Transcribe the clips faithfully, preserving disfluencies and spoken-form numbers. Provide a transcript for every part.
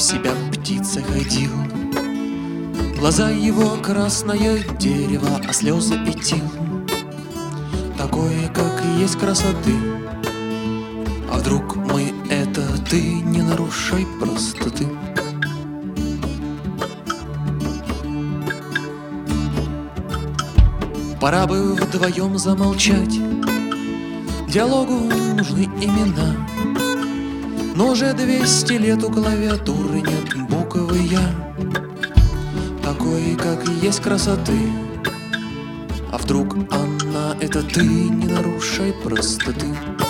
себя птицей ходил. Глаза его красное дерево, а слезы этил. Такое, как и есть красоты. А вдруг мы это ты, не нарушай простоты. Пора бы вдвоем замолчать, диалогу нужны имена. Но уже двести лет у клавиатуры нет буквы «Я». Такой, как и есть красоты. А вдруг она это ты, не нарушай простоты.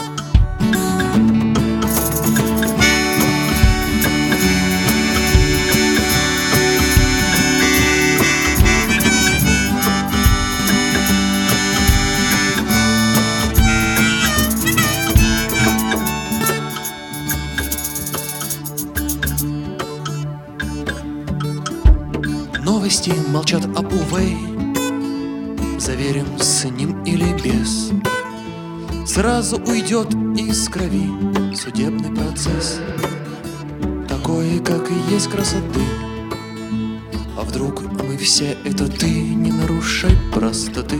Новости молчат об Увей, заверим с ним или без. Сразу уйдет из крови судебный процесс. Такое, как и есть красоты. А вдруг мы все это ты, не нарушай простоты.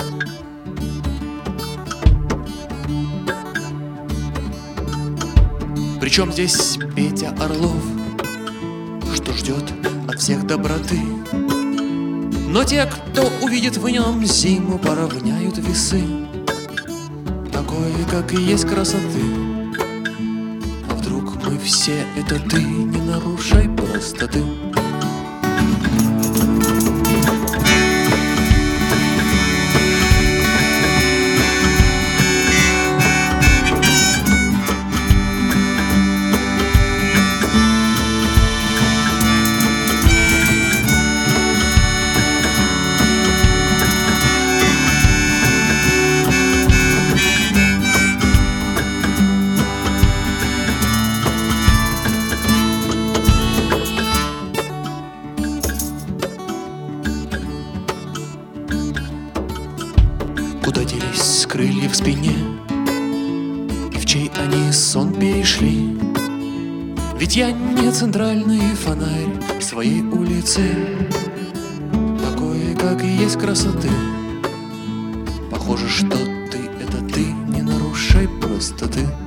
Причем здесь Петя Орлов, что ждет от всех доброты. Но те, кто увидит в нем зиму, поравняют весы. Такое, как и есть красоты. А вдруг мы все это ты, не нарушай простоты. Куда делись с крыльев в спине, и в чей они сон перешли? Ведь я не центральный фонарь своей улицы. Такое, как и есть красоты. Похоже, что ты — это ты, не нарушай простоты.